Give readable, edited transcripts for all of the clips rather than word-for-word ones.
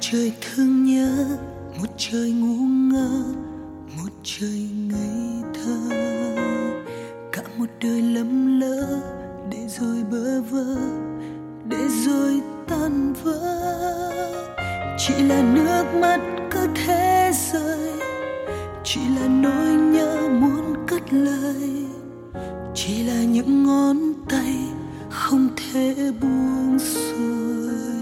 trời thương nhớ, một trời ngu ngơ, một trời ngây thơ, cả một đời lầm lỡ để rồi bơ vơ, để rồi tan vỡ. Chỉ là nước mắt cứ thế rơi, chỉ là nỗi nhớ muốn cất lời, chỉ là những ngón tay không thể buông xuôi.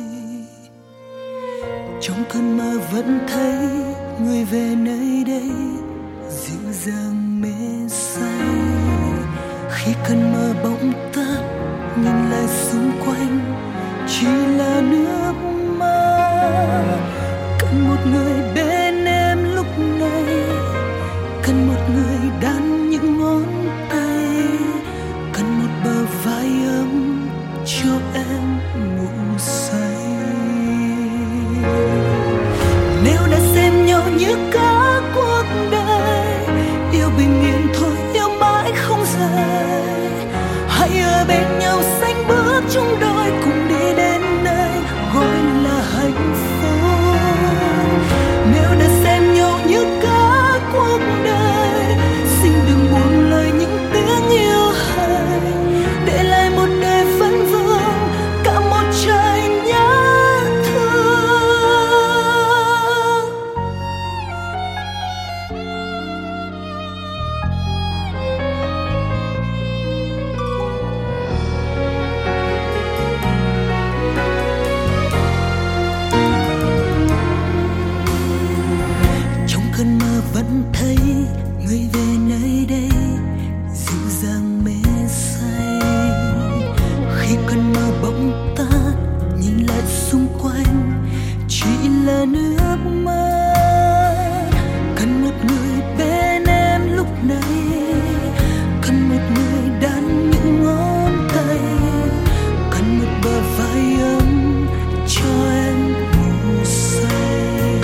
Trong cơn mơ vẫn thấy người về nơi đây dịu dàng mê say. Khi cơn mơ bỗng tắt, nhìn lại xung quanh chỉ là nước mắt. Cần một người bên em lúc này, cần một người đan những ngón tay, cần một bờ vai ấm cho em ngủ say. Nếu đã xem nhau như cả cuộc đời, yêu bình yên thôi, yêu mãi không rời. Hãy ở bên nhau sánh bước chung đôi, cùng đi đến nơi gọi là hạnh phúc. Nếu đã xem nhau như cả cuộc đời, xin đừng buông lời những tiếng yêu hờn, để lại một đời vấn vương, cả một trời nhớ thương. Trong cơn mơ vẫn thấy người về nơi đây dịu dàng mê say. Khi cơn mơ bỗng tắt, nhìn lại xung quanh chỉ là nước mắt. Cần một người bên em lúc này, cần một người đan những ngón tay, cần một bờ vai ấm cho em ngủ say.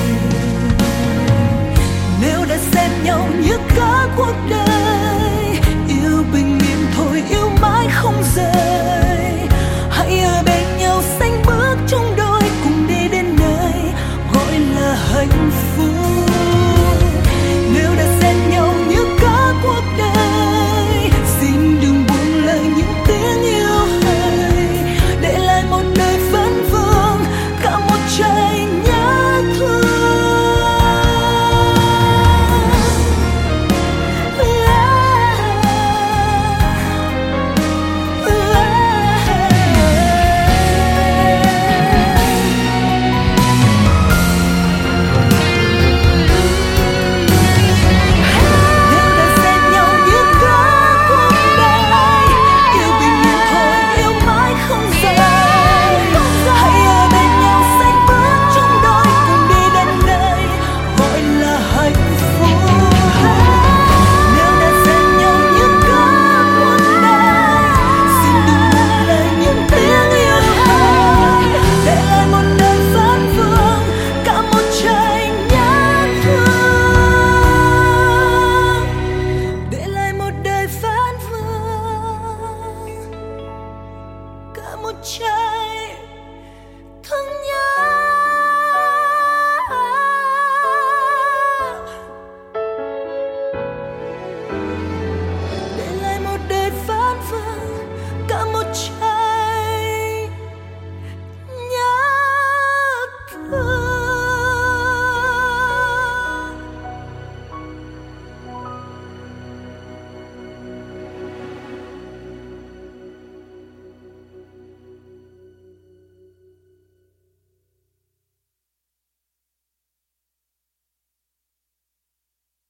Nếu đã xem nhau như cả cuộc đời, yêu bình yên thôi, yêu mãi không rời. Hãy ở bên nhau sánh bước chung đôi, cùng đi đến nơi gọi là hạnh phúc. Nếu đã xem nhau như cả cuộc đời, xin đừng buông lời những tiếng yêu hờn, để lại một đời vấn vương, cả một trời nhớ thương. Cả một trời